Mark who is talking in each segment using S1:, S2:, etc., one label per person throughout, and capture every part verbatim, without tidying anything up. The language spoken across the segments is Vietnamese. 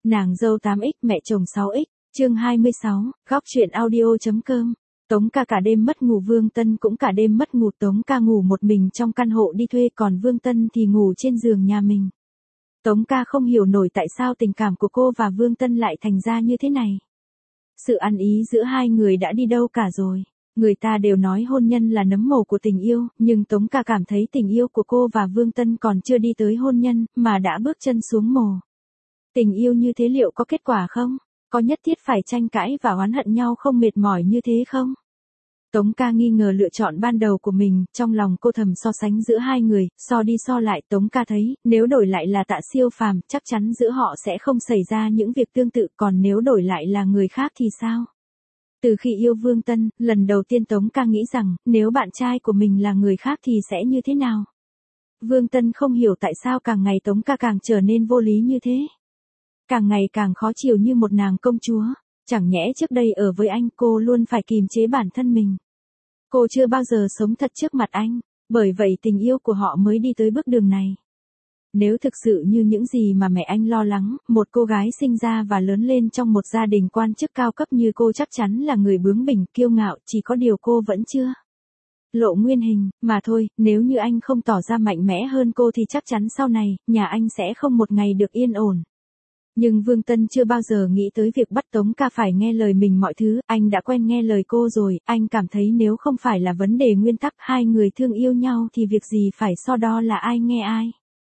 S1: Nàng dâu tám x mẹ chồng sáu x, chương hai mươi sáu, góc truyện audio.com. Tống ca cả đêm mất ngủ, Vương Tân cũng cả đêm mất ngủ. Tống ca ngủ một mình trong căn hộ đi thuê, còn Vương Tân thì ngủ trên giường nhà mình. Tống ca không hiểu nổi tại sao tình cảm của cô và Vương Tân lại thành ra như thế này. Sự ăn ý giữa hai người đã đi đâu cả rồi. Người ta đều nói hôn nhân là nấm mồ của tình yêu, nhưng Tống ca cảm thấy tình yêu của cô và Vương Tân còn chưa đi tới hôn nhân, mà đã bước chân xuống mồ. Tình yêu như thế liệu có kết quả không? Có nhất thiết phải tranh cãi và oán hận nhau không mệt mỏi như thế không? Tống ca nghi ngờ lựa chọn ban đầu của mình, trong lòng cô thầm so sánh giữa hai người, so đi so lại. Tống ca thấy, nếu đổi lại là Tạ Siêu Phàm, chắc chắn giữa họ sẽ không xảy ra những việc tương tự, còn nếu đổi lại là người khác thì sao? Từ khi yêu Vương Tân, lần đầu tiên Tống ca nghĩ rằng, nếu bạn trai của mình là người khác thì sẽ như thế nào? Vương Tân không hiểu tại sao càng ngày Tống ca càng trở nên vô lý như thế. Càng ngày càng khó chịu như một nàng công chúa. Chẳng nhẽ trước đây ở với anh cô luôn phải kìm chế bản thân mình. Cô chưa bao giờ sống thật trước mặt anh, bởi vậy tình yêu của họ mới đi tới bước đường này. Nếu thực sự như những gì mà mẹ anh lo lắng, một cô gái sinh ra và lớn lên trong một gia đình quan chức cao cấp như cô chắc chắn là người bướng bỉnh, kiêu ngạo, chỉ có điều cô vẫn chưa lộ nguyên hình, mà thôi. Nếu như anh không tỏ ra mạnh mẽ hơn cô thì chắc chắn sau này, nhà anh sẽ không một ngày được yên ổn. Nhưng Vương Tân chưa bao giờ nghĩ tới việc bắt Tống ca phải nghe lời mình mọi thứ, anh đã quen nghe lời cô rồi, anh cảm thấy nếu không phải là vấn đề nguyên tắc hai người thương yêu nhau thì việc gì phải so đo là ai nghe ai.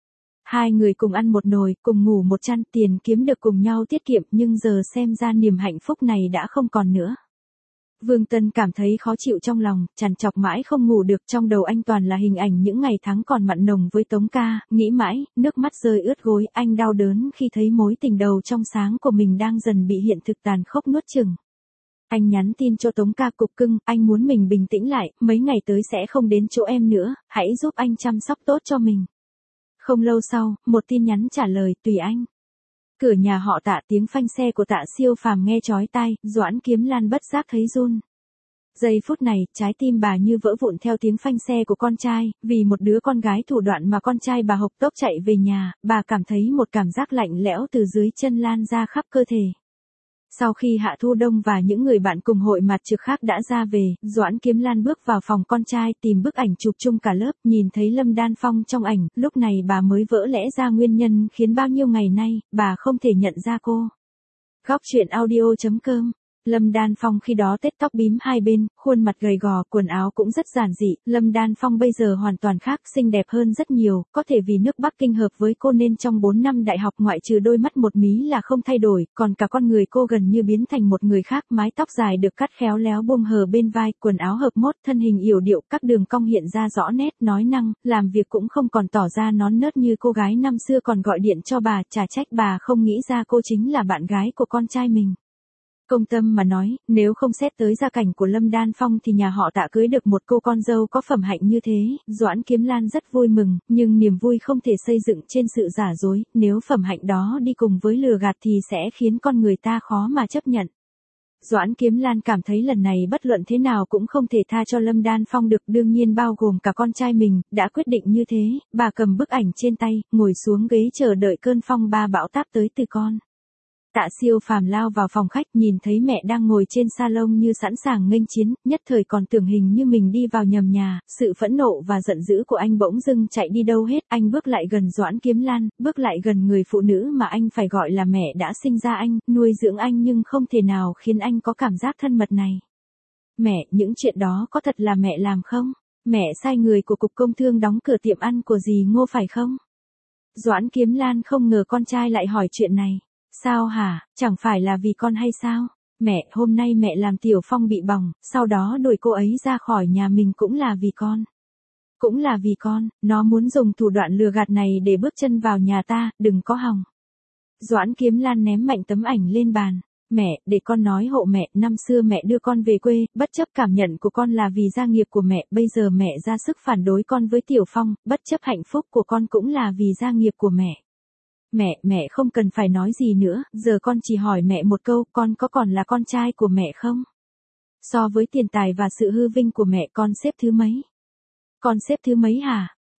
S1: Hai người cùng ăn một nồi, cùng ngủ một chăn, tiền kiếm được cùng nhau tiết kiệm, nhưng giờ xem ra niềm hạnh phúc này đã không còn nữa. Vương Tân cảm thấy khó chịu trong lòng, trằn trọc mãi không ngủ được, trong đầu anh toàn là hình ảnh những ngày tháng còn mặn nồng với Tống ca, nghĩ mãi, nước mắt rơi ướt gối, anh đau đớn khi thấy mối tình đầu trong sáng của mình đang dần bị hiện thực tàn khốc nuốt chửng. Anh nhắn tin cho Tống ca: cục cưng, anh muốn mình bình tĩnh lại, mấy ngày tới sẽ không đến chỗ em nữa, hãy giúp anh chăm sóc tốt cho mình. Không lâu sau, một tin nhắn trả lời: tùy anh. Cửa nhà họ Tạ, tiếng phanh xe của Tạ Siêu Phàm nghe chói tai, Doãn Kiếm Lan bất giác thấy run. Giây phút này, trái tim bà như vỡ vụn theo tiếng phanh xe của con trai, vì một đứa con gái thủ đoạn mà con trai bà hộc tốc chạy về nhà, bà cảm thấy một cảm giác lạnh lẽo từ dưới chân lan ra khắp cơ thể. Sau khi Hạ Thu Đông và những người bạn cùng hội mặt trực khác đã ra về, Doãn Kiếm Lan bước vào phòng con trai tìm bức ảnh chụp chung cả lớp, nhìn thấy Lâm Đan Phong trong ảnh, lúc này bà mới vỡ lẽ ra nguyên nhân khiến bao nhiêu ngày nay, bà không thể nhận ra cô. Góc truyện audio.com. Lâm Đan Phong khi đó tết tóc bím hai bên, khuôn mặt gầy gò, quần áo cũng rất giản dị. Lâm Đan Phong bây giờ hoàn toàn khác, xinh đẹp hơn rất nhiều, có thể vì nước Bắc Kinh hợp với cô nên trong bốn năm đại học ngoại trừ đôi mắt một mí là không thay đổi, còn cả con người cô gần như biến thành một người khác. Mái tóc dài được cắt khéo léo buông hờ bên vai, quần áo hợp mốt, thân hình yểu điệu, các đường cong hiện ra rõ nét, nói năng, làm việc cũng không còn tỏ ra nón nớt như cô gái năm xưa còn gọi điện cho bà, chả trách bà không nghĩ ra cô chính là bạn gái của con trai mình. Công tâm mà nói, nếu không xét tới gia cảnh của Lâm Đan Phong thì nhà họ Tạ cưới được một cô con dâu có phẩm hạnh như thế, Doãn Kiếm Lan rất vui mừng, nhưng niềm vui không thể xây dựng trên sự giả dối, nếu phẩm hạnh đó đi cùng với lừa gạt thì sẽ khiến con người ta khó mà chấp nhận. Doãn Kiếm Lan cảm thấy lần này bất luận thế nào cũng không thể tha cho Lâm Đan Phong được, đương nhiên bao gồm cả con trai mình. Đã quyết định như thế, bà cầm bức ảnh trên tay, ngồi xuống ghế chờ đợi cơn phong ba bão táp tới từ con. Tạ Siêu Phàm lao vào phòng khách, nhìn thấy mẹ đang ngồi trên salon như sẵn sàng nghênh chiến, nhất thời còn tưởng hình như mình đi vào nhầm nhà, sự phẫn nộ và giận dữ của anh bỗng dưng chạy đi đâu hết. Anh bước lại gần Doãn Kiếm Lan, bước lại gần người phụ nữ mà anh phải gọi là mẹ đã sinh ra anh, nuôi dưỡng anh nhưng không thể nào khiến anh có cảm giác thân mật này. Mẹ, những chuyện đó có thật là mẹ làm không? Mẹ sai người của Cục Công Thương đóng cửa tiệm ăn của dì Ngô phải không? Doãn Kiếm Lan không ngờ con trai lại hỏi chuyện này. Sao hả, chẳng phải là vì con hay sao? Mẹ, hôm nay mẹ làm Tiểu Phong bị bỏng, sau đó đuổi cô ấy ra khỏi nhà mình cũng là vì con. Cũng là vì con, nó muốn dùng thủ đoạn lừa gạt này để bước chân vào nhà ta, đừng có hòng. Doãn Kiếm Lan ném mạnh tấm ảnh lên bàn. Mẹ, để con nói hộ mẹ, năm xưa mẹ đưa con về quê, bất chấp cảm nhận của con là vì gia nghiệp của mẹ, bây giờ mẹ ra sức phản đối con với Tiểu Phong, bất chấp hạnh phúc của con cũng là vì gia nghiệp của mẹ. Mẹ, mẹ không cần phải nói gì nữa, giờ con chỉ hỏi mẹ một câu, con có còn là con trai của mẹ không? So với tiền tài và sự hư vinh của mẹ, con xếp thứ mấy? Con xếp thứ mấy hả?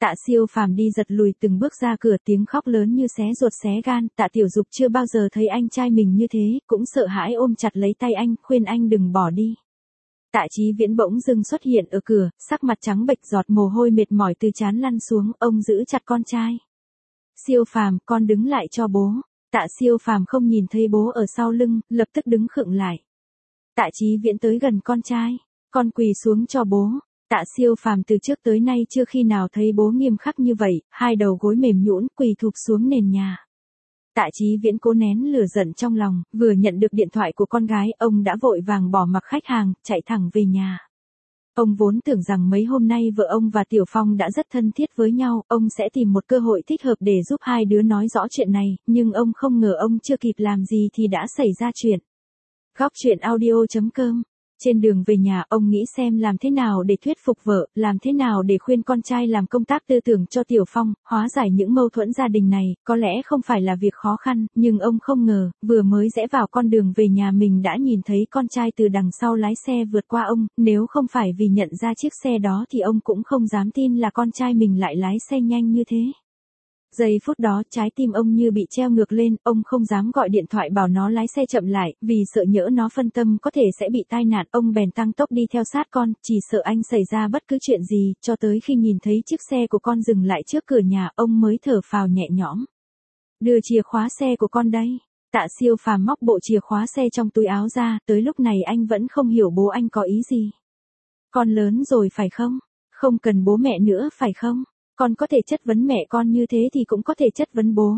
S1: Tạ Siêu Phàm đi giật lùi từng bước ra cửa, tiếng khóc lớn như xé ruột xé gan. Tạ Tiểu Dục chưa bao giờ thấy anh trai mình như thế, cũng sợ hãi ôm chặt lấy tay anh, khuyên anh đừng bỏ đi. Tạ Chí Viễn bỗng dưng xuất hiện ở cửa, sắc mặt trắng bệch, giọt mồ hôi mệt mỏi từ trán lăn xuống, ông giữ chặt con trai. Siêu Phàm, con đứng lại cho bố. Tạ Siêu Phàm không nhìn thấy bố ở sau lưng, lập tức đứng khựng lại. Tạ Chí Viễn tới gần con trai, con quỳ xuống cho bố. Tạ Siêu Phàm từ trước tới nay chưa khi nào thấy bố nghiêm khắc như vậy, hai đầu gối mềm nhũn quỳ thụp xuống nền nhà. Tạ Chí Viễn cố nén lửa giận trong lòng, vừa nhận được điện thoại của con gái, ông đã vội vàng bỏ mặc khách hàng, chạy thẳng về nhà. Ông vốn tưởng rằng mấy hôm nay vợ ông và Tiểu Phong đã rất thân thiết với nhau, ông sẽ tìm một cơ hội thích hợp để giúp hai đứa nói rõ chuyện này, nhưng ông không ngờ ông chưa kịp làm gì thì đã xảy ra chuyện. Góc truyện audio chấm com. Trên đường về nhà, ông nghĩ xem làm thế nào để thuyết phục vợ, làm thế nào để khuyên con trai làm công tác tư tưởng cho Tiểu Phong, hóa giải những mâu thuẫn gia đình này, có lẽ không phải là việc khó khăn, nhưng ông không ngờ, vừa mới rẽ vào con đường về nhà mình đã nhìn thấy con trai từ đằng sau lái xe vượt qua ông, nếu không phải vì nhận ra chiếc xe đó thì ông cũng không dám tin là con trai mình lại lái xe nhanh như thế. Giây phút đó trái tim ông như bị treo ngược lên, ông không dám gọi điện thoại bảo nó lái xe chậm lại, vì sợ nhỡ nó phân tâm có thể sẽ bị tai nạn, ông bèn tăng tốc đi theo sát con, chỉ sợ anh xảy ra bất cứ chuyện gì, cho tới khi nhìn thấy chiếc xe của con dừng lại trước cửa nhà, ông mới thở phào nhẹ nhõm. Đưa chìa khóa xe của con đây. Tạ Siêu Phàm móc bộ chìa khóa xe trong túi áo ra, tới lúc này anh vẫn không hiểu bố anh có ý gì. Con lớn rồi phải không? Không cần bố mẹ nữa phải không? Con có thể chất vấn mẹ con như thế thì cũng có thể chất vấn bố.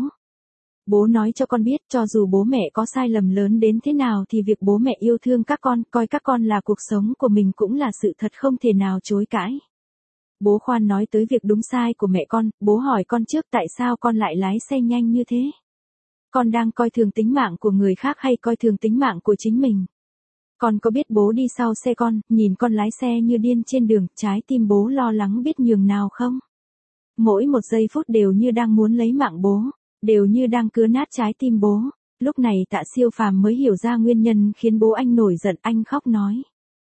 S1: Bố nói cho con biết, cho dù bố mẹ có sai lầm lớn đến thế nào thì việc bố mẹ yêu thương các con, coi các con là cuộc sống của mình cũng là sự thật không thể nào chối cãi. Bố khoan nói tới việc đúng sai của mẹ con, bố hỏi con trước tại sao con lại lái xe nhanh như thế? Con đang coi thường tính mạng của người khác hay coi thường tính mạng của chính mình? Con có biết bố đi sau xe con, nhìn con lái xe như điên trên đường, trái tim bố lo lắng biết nhường nào không? Mỗi một giây phút đều như đang muốn lấy mạng bố, đều như đang cứa nát trái tim bố. Lúc này Tạ Siêu Phàm mới hiểu ra nguyên nhân khiến bố anh nổi giận, anh khóc nói.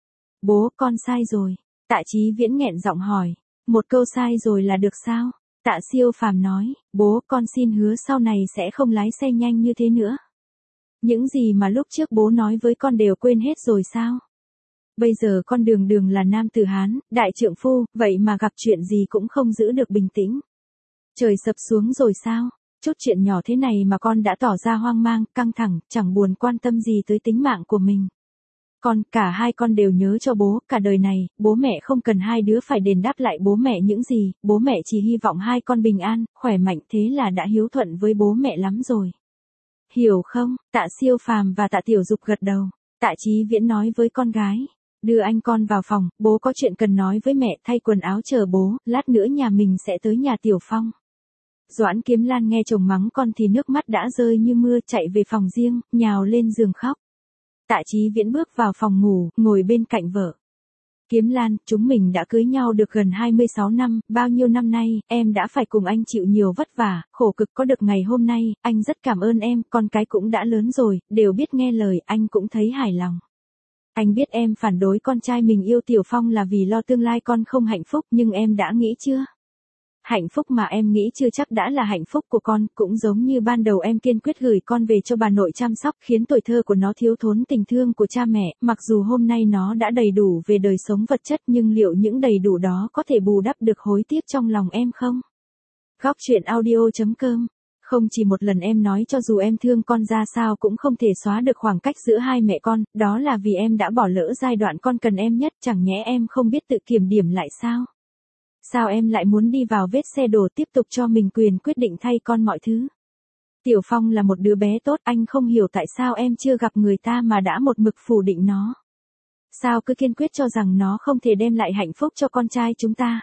S1: Bố, con sai rồi. Tạ Chí Viễn nghẹn giọng hỏi. Một câu sai rồi là được sao? Tạ Siêu Phàm nói, bố, con xin hứa sau này sẽ không lái xe nhanh như thế nữa. Những gì mà lúc trước bố nói với con đều quên hết rồi sao? Bây giờ con đường đường là nam tử Hán, đại trượng phu, vậy mà gặp chuyện gì cũng không giữ được bình tĩnh. Trời sập xuống rồi sao? Chút chuyện nhỏ thế này mà con đã tỏ ra hoang mang, căng thẳng, chẳng buồn quan tâm gì tới tính mạng của mình. Con, cả hai con đều nhớ cho bố, cả đời này, bố mẹ không cần hai đứa phải đền đáp lại bố mẹ những gì, bố mẹ chỉ hy vọng hai con bình an, khỏe mạnh, thế là đã hiếu thuận với bố mẹ lắm rồi. Hiểu không? Tạ Siêu Phàm và Tạ Tiểu Dục gật đầu. Tạ Chí Viễn nói với con gái. Đưa anh con vào phòng, bố có chuyện cần nói với mẹ, thay quần áo chờ bố, lát nữa nhà mình sẽ tới nhà Tiểu Phong. Doãn Kiếm Lan nghe chồng mắng con thì nước mắt đã rơi như mưa, chạy về phòng riêng, nhào lên giường khóc. Tạ Chí Viễn bước vào phòng ngủ, ngồi bên cạnh vợ. Kiếm Lan, chúng mình đã cưới nhau được gần hai mươi sáu năm, bao nhiêu năm nay, em đã phải cùng anh chịu nhiều vất vả, khổ cực có được ngày hôm nay, anh rất cảm ơn em, con cái cũng đã lớn rồi, đều biết nghe lời, anh cũng thấy hài lòng. Anh biết em phản đối con trai mình yêu Tiểu Phong là vì lo tương lai con không hạnh phúc, nhưng em đã nghĩ chưa? Hạnh phúc mà em nghĩ chưa chắc đã là hạnh phúc của con, cũng giống như ban đầu em kiên quyết gửi con về cho bà nội chăm sóc, khiến tuổi thơ của nó thiếu thốn tình thương của cha mẹ, mặc dù hôm nay nó đã đầy đủ về đời sống vật chất nhưng liệu những đầy đủ đó có thể bù đắp được hối tiếc trong lòng em không? Góc truyện audio chấm com. Không chỉ một lần em nói cho dù em thương con ra sao cũng không thể xóa được khoảng cách giữa hai mẹ con, đó là vì em đã bỏ lỡ giai đoạn con cần em nhất, chẳng nhẽ em không biết tự kiểm điểm lại sao? Sao em lại muốn đi vào vết xe đổ tiếp tục cho mình quyền quyết định thay con mọi thứ? Tiểu Phong là một đứa bé tốt, anh không hiểu tại sao em chưa gặp người ta mà đã một mực phủ định nó. Sao cứ kiên quyết cho rằng nó không thể đem lại hạnh phúc cho con trai chúng ta?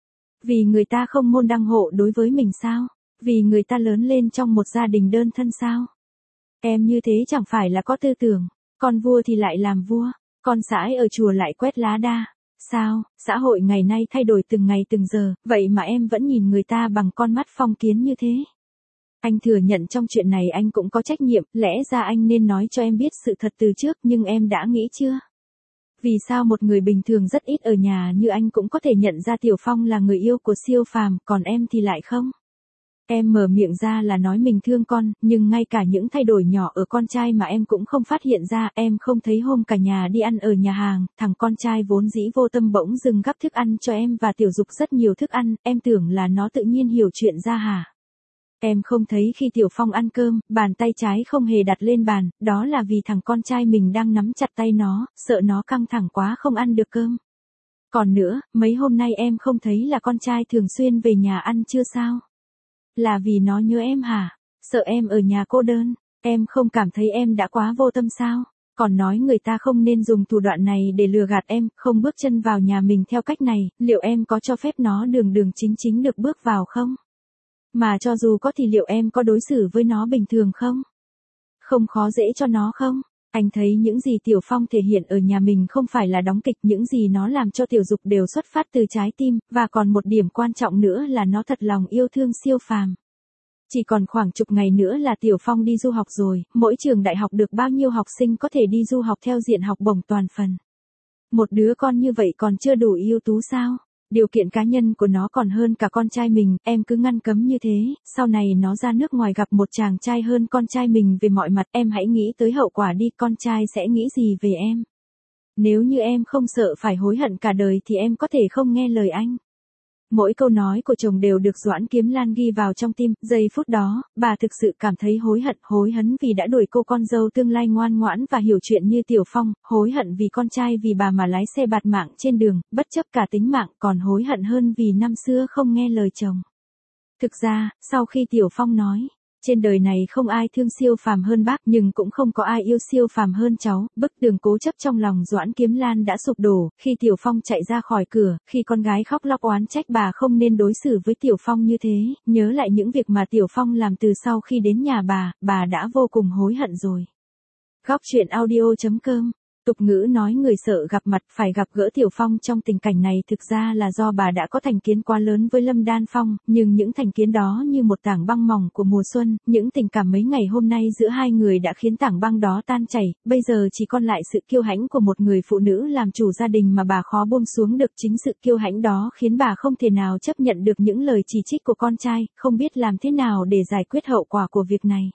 S1: Vì người ta không môn đăng hộ đối với mình sao? Vì người ta lớn lên trong một gia đình đơn thân sao? Em như thế chẳng phải là có tư tưởng, con vua thì lại làm vua, con sãi ở chùa lại quét lá đa. Sao, xã hội ngày nay thay đổi từng ngày từng giờ, vậy mà em vẫn nhìn người ta bằng con mắt phong kiến như thế? Anh thừa nhận trong chuyện này anh cũng có trách nhiệm, lẽ ra anh nên nói cho em biết sự thật từ trước, nhưng em đã nghĩ chưa? Vì sao một người bình thường rất ít ở nhà như anh cũng có thể nhận ra Tiểu Phong là người yêu của siêu phàm, còn em thì lại không? Em mở miệng ra là nói mình thương con, nhưng ngay cả những thay đổi nhỏ ở con trai mà em cũng không phát hiện ra. Em không thấy hôm cả nhà đi ăn ở nhà hàng, thằng con trai vốn dĩ vô tâm bỗng dưng gắp thức ăn cho em và Tiểu Dục rất nhiều thức ăn, em tưởng là nó tự nhiên hiểu chuyện ra hả? Em không thấy khi Tiểu Phong ăn cơm, bàn tay trái không hề đặt lên bàn, đó là vì thằng con trai mình đang nắm chặt tay nó, sợ nó căng thẳng quá không ăn được cơm. Còn nữa, mấy hôm nay em không thấy là con trai thường xuyên về nhà ăn trưa sao? Là vì nó nhớ em hả? Sợ em ở nhà cô đơn, em không cảm thấy em đã quá vô tâm sao? Còn nói người ta không nên dùng thủ đoạn này để lừa gạt em, không bước chân vào nhà mình theo cách này, liệu em có cho phép nó đường đường chính chính được bước vào không? Mà cho dù có thì liệu em có đối xử với nó bình thường không? Không khó dễ cho nó không? Anh thấy những gì Tiểu Phong thể hiện ở nhà mình không phải là đóng kịch, những gì nó làm cho Tiểu Dục đều xuất phát từ trái tim, và còn một điểm quan trọng nữa là nó thật lòng yêu thương siêu phàm. Chỉ còn khoảng chục ngày nữa là Tiểu Phong đi du học rồi, mỗi trường đại học được bao nhiêu học sinh có thể đi du học theo diện học bổng toàn phần. Một đứa con như vậy còn chưa đủ ưu tú sao? Điều kiện cá nhân của nó còn hơn cả con trai mình, em cứ ngăn cấm như thế, sau này nó ra nước ngoài gặp một chàng trai hơn con trai mình về mọi mặt, em hãy nghĩ tới hậu quả đi, con trai sẽ nghĩ gì về em. Nếu như em không sợ phải hối hận cả đời thì em có thể không nghe lời anh. Mỗi câu nói của chồng đều được Doãn Kiếm Lan ghi vào trong tim, giây phút đó, bà thực sự cảm thấy hối hận, hối hấn vì đã đuổi cô con dâu tương lai ngoan ngoãn và hiểu chuyện như Tiểu Phong, hối hận vì con trai vì bà mà lái xe bạt mạng trên đường, bất chấp cả tính mạng, còn hối hận hơn vì năm xưa không nghe lời chồng. Thực ra, sau khi Tiểu Phong nói, trên đời này không ai thương siêu phàm hơn bác, nhưng cũng không có ai yêu siêu phàm hơn cháu, bức tường cố chấp trong lòng Doãn Kiếm Lan đã sụp đổ, khi Tiểu Phong chạy ra khỏi cửa, khi con gái khóc lóc oán trách bà không nên đối xử với Tiểu Phong như thế, nhớ lại những việc mà Tiểu Phong làm từ sau khi đến nhà bà, bà đã vô cùng hối hận rồi. Góc truyện audio chấm com. Tục ngữ nói người sợ gặp mặt phải gặp gỡ Tiểu Phong trong tình cảnh này thực ra là do bà đã có thành kiến quá lớn với Lâm Đan Phong, nhưng những thành kiến đó như một tảng băng mỏng của mùa xuân, những tình cảm mấy ngày hôm nay giữa hai người đã khiến tảng băng đó tan chảy, bây giờ chỉ còn lại sự kiêu hãnh của một người phụ nữ làm chủ gia đình mà bà khó buông xuống được. Chính sự kiêu hãnh đó khiến bà không thể nào chấp nhận được những lời chỉ trích của con trai, không biết làm thế nào để giải quyết hậu quả của việc này.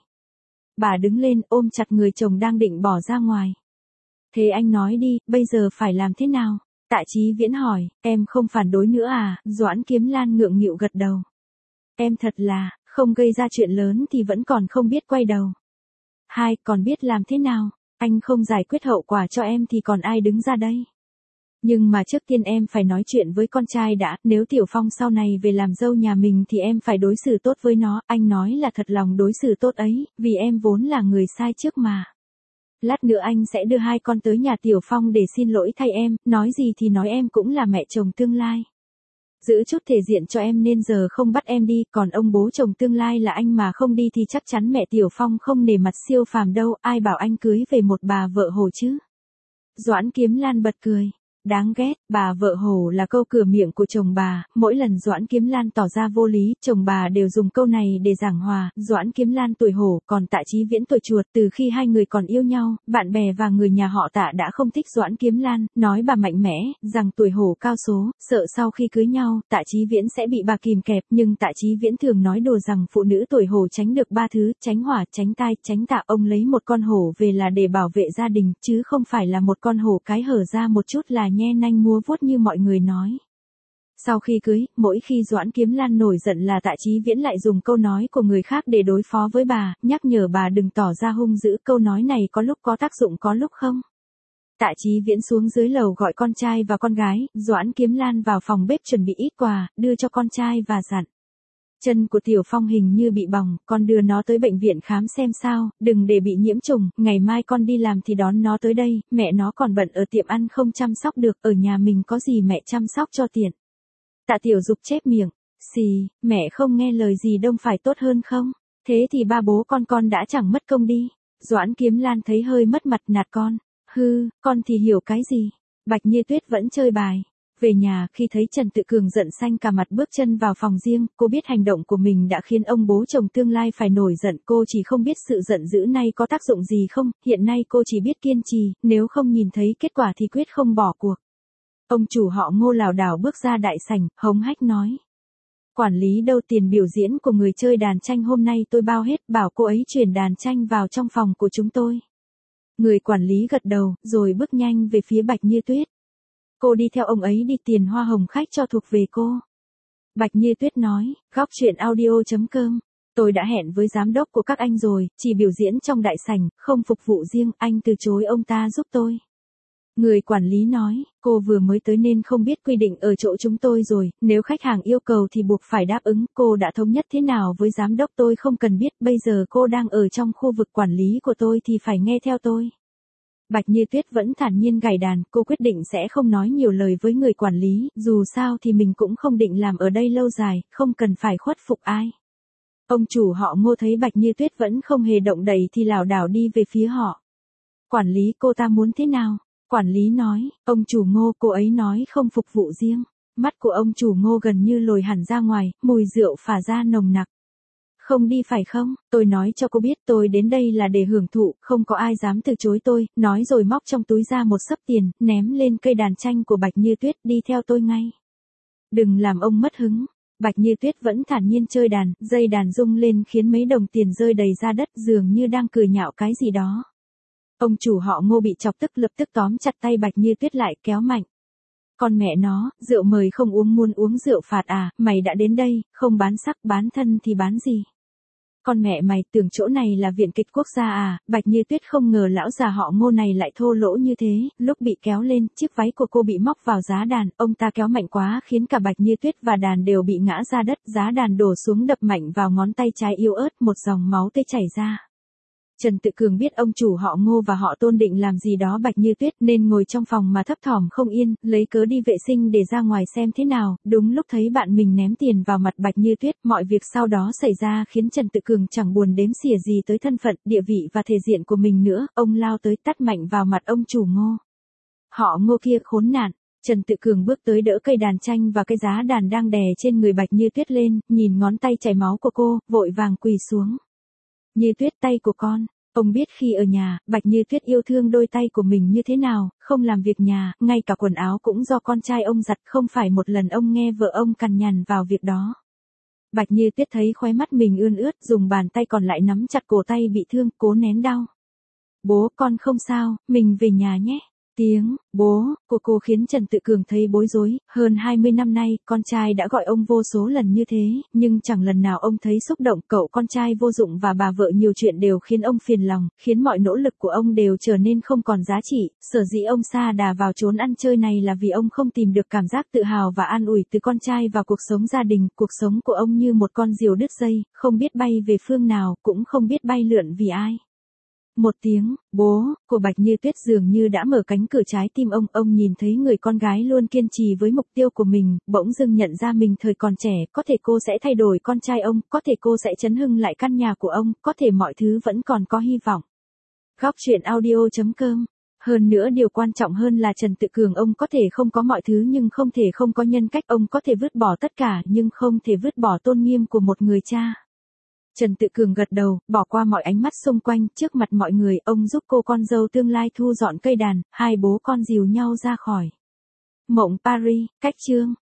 S1: Bà đứng lên ôm chặt người chồng đang định bỏ ra ngoài. Thế anh nói đi, bây giờ phải làm thế nào? Tạ Chí Viễn hỏi, em không phản đối nữa à? Doãn Kiếm Lan ngượng nghịu gật đầu. Em thật là, không gây ra chuyện lớn thì vẫn còn không biết quay đầu. Hai, còn biết làm thế nào? Anh không giải quyết hậu quả cho em thì còn ai đứng ra đây? Nhưng mà trước tiên em phải nói chuyện với con trai đã, nếu Tiểu Phong sau này về làm dâu nhà mình thì em phải đối xử tốt với nó, anh nói là thật lòng đối xử tốt ấy, vì em vốn là người sai trước mà. Lát nữa anh sẽ đưa hai con tới nhà Tiểu Phong để xin lỗi thay em, nói gì thì nói em cũng là mẹ chồng tương lai. Giữ chút thể diện cho em nên giờ không bắt em đi, còn ông bố chồng tương lai là anh mà không đi thì chắc chắn mẹ Tiểu Phong không nể mặt siêu phàm đâu, ai bảo anh cưới về một bà vợ hổ chứ. Doãn Kiếm Lan bật cười. Đáng ghét, bà vợ hổ là câu cửa miệng của chồng bà, mỗi lần Doãn Kiếm Lan tỏ ra vô lý, chồng bà đều dùng câu này để giảng hòa. Doãn Kiếm Lan tuổi hổ, còn Tạ Chí Viễn tuổi chuột, từ khi hai người còn yêu nhau, bạn bè và người nhà họ Tạ đã không thích Doãn Kiếm Lan, nói bà mạnh mẽ, rằng tuổi hổ cao số, sợ sau khi cưới nhau, Tạ Chí Viễn sẽ bị bà kìm kẹp, nhưng Tạ Chí Viễn thường nói đùa rằng phụ nữ tuổi hổ tránh được ba thứ, tránh hỏa, tránh tai, tránh tạ. Ông lấy một con hổ về là để bảo vệ gia đình, chứ không phải là một con hổ cái hở ra một chút là nhe nanh múa vuốt như mọi người nói. Sau khi cưới, mỗi khi Doãn Kiếm Lan nổi giận là Tạ Chí Viễn lại dùng câu nói của người khác để đối phó với bà, nhắc nhở bà đừng tỏ ra hung dữ. Câu nói này có lúc có tác dụng có lúc không. Tạ Chí Viễn xuống dưới lầu gọi con trai và con gái, Doãn Kiếm Lan vào phòng bếp chuẩn bị ít quà, đưa cho con trai và dặn. Chân của Tiểu Phong hình như bị bỏng, con đưa nó tới bệnh viện khám xem sao, đừng để bị nhiễm trùng, ngày mai con đi làm thì đón nó tới đây, mẹ nó còn bận ở tiệm ăn không chăm sóc được, ở nhà mình có gì mẹ chăm sóc cho tiện. Tạ Tiểu Dục chép miệng, xì, mẹ không nghe lời gì đông phải tốt hơn không? Thế thì ba bố con con đã chẳng mất công đi. Doãn Kiếm Lan thấy hơi mất mặt nạt con, hư, con thì hiểu cái gì? Bạch Như Tuyết vẫn chơi bài. Về nhà, khi thấy Trần Tự Cường giận xanh cả mặt bước chân vào phòng riêng, cô biết hành động của mình đã khiến ông bố chồng tương lai phải nổi giận. Cô chỉ không biết sự giận dữ này có tác dụng gì không, hiện nay cô chỉ biết kiên trì, nếu không nhìn thấy kết quả thì quyết không bỏ cuộc. Ông chủ họ Ngô lảo đảo bước ra đại sảnh, hống hách nói. Quản lý đâu, tiền biểu diễn của người chơi đàn tranh hôm nay tôi bao hết, bảo cô ấy chuyển đàn tranh vào trong phòng của chúng tôi. Người quản lý gật đầu, rồi bước nhanh về phía Bạch Như Tuyết. Cô đi theo ông ấy đi, tiền hoa hồng khách cho thuộc về cô. Bạch Như Tuyết nói, góc chuyện audio.com. Tôi đã hẹn với giám đốc của các anh rồi, chỉ biểu diễn trong đại sảnh, không phục vụ riêng, anh từ chối ông ta giúp tôi. Người quản lý nói, cô vừa mới tới nên không biết quy định ở chỗ chúng tôi rồi, nếu khách hàng yêu cầu thì buộc phải đáp ứng, cô đã thống nhất thế nào với giám đốc tôi không cần biết, bây giờ cô đang ở trong khu vực quản lý của tôi thì phải nghe theo tôi. Bạch Như Tuyết vẫn thản nhiên gảy đàn, cô quyết định sẽ không nói nhiều lời với người quản lý, dù sao thì mình cũng không định làm ở đây lâu dài, không cần phải khuất phục ai. Ông chủ họ Ngô thấy Bạch Như Tuyết vẫn không hề động đậy thì lảo đảo đi về phía họ. Quản lý, cô ta muốn thế nào? Quản lý nói, ông chủ Ngô, cô ấy nói không phục vụ riêng. Mắt của ông chủ Ngô gần như lồi hẳn ra ngoài, mùi rượu phả ra nồng nặc. Không đi phải không, tôi nói cho cô biết tôi đến đây là để hưởng thụ, không có ai dám từ chối tôi, nói rồi móc trong túi ra một xấp tiền, ném lên cây đàn tranh của Bạch Như Tuyết, đi theo tôi ngay. Đừng làm ông mất hứng. Bạch Như Tuyết vẫn thản nhiên chơi đàn, dây đàn rung lên khiến mấy đồng tiền rơi đầy ra đất, dường như đang cười nhạo cái gì đó. Ông chủ họ Ngô bị chọc tức lập tức tóm chặt tay Bạch Như Tuyết lại, kéo mạnh. Con mẹ nó, rượu mời không uống muốn uống rượu phạt à, mày đã đến đây, không bán sắc bán thân thì bán gì? Con mẹ mày tưởng chỗ này là viện kịch quốc gia à? Bạch Như Tuyết không ngờ lão già họ Ngô này lại thô lỗ như thế, lúc bị kéo lên, chiếc váy của cô bị móc vào giá đàn, ông ta kéo mạnh quá khiến cả Bạch Như Tuyết và đàn đều bị ngã ra đất, giá đàn đổ xuống đập mạnh vào ngón tay trái yếu ớt, một dòng máu tươi chảy ra. Trần Tự Cường biết ông chủ họ Ngô và họ Tôn định làm gì đó Bạch Như Tuyết nên ngồi trong phòng mà thấp thỏm không yên, lấy cớ đi vệ sinh để ra ngoài xem thế nào, đúng lúc thấy bạn mình ném tiền vào mặt Bạch Như Tuyết, mọi việc sau đó xảy ra khiến Trần Tự Cường chẳng buồn đếm xỉa gì tới thân phận, địa vị và thể diện của mình nữa, ông lao tới tát mạnh vào mặt ông chủ Ngô. Họ Ngô kia khốn nạn. Trần Tự Cường bước tới đỡ cây đàn tranh và cái giá đàn đang đè trên người Bạch Như Tuyết lên, nhìn ngón tay chảy máu của cô, vội vàng quỳ xuống. Như Tuyết, tay của con. Ông biết khi ở nhà, Bạch Như Tuyết yêu thương đôi tay của mình như thế nào, không làm việc nhà, ngay cả quần áo cũng do con trai ông giặt, không phải một lần ông nghe vợ ông cằn nhằn vào việc đó. Bạch Như Tuyết thấy khóe mắt mình ươn ướt, dùng bàn tay còn lại nắm chặt cổ tay bị thương, cố nén đau. Bố, con không sao, mình về nhà nhé. Tiếng bố của cô khiến Trần Tự Cường thấy bối rối, hơn hai mươi năm nay, con trai đã gọi ông vô số lần như thế, nhưng chẳng lần nào ông thấy xúc động, cậu con trai vô dụng và bà vợ nhiều chuyện đều khiến ông phiền lòng, khiến mọi nỗ lực của ông đều trở nên không còn giá trị, sở dĩ ông sa đà vào chốn ăn chơi này là vì ông không tìm được cảm giác tự hào và an ủi từ con trai vào cuộc sống gia đình, cuộc sống của ông như một con diều đứt dây, không biết bay về phương nào, cũng không biết bay lượn vì ai. Một tiếng, bố, của Bạch Như Tuyết dường như đã mở cánh cửa trái tim ông, ông nhìn thấy người con gái luôn kiên trì với mục tiêu của mình, bỗng dưng nhận ra mình thời còn trẻ, có thể cô sẽ thay đổi con trai ông, có thể cô sẽ chấn hưng lại căn nhà của ông, có thể mọi thứ vẫn còn có hy vọng. Góc chuyện audio.com. Hơn nữa điều quan trọng hơn là Trần Tự Cường ông có thể không có mọi thứ nhưng không thể không có nhân cách, ông có thể vứt bỏ tất cả nhưng không thể vứt bỏ tôn nghiêm của một người cha. Trần Tự Cường gật đầu, bỏ qua mọi ánh mắt xung quanh, trước mặt mọi người, ông giúp cô con dâu tương lai thu dọn cây đàn, hai bố con dìu nhau ra khỏi Mộng Paris, cách chương.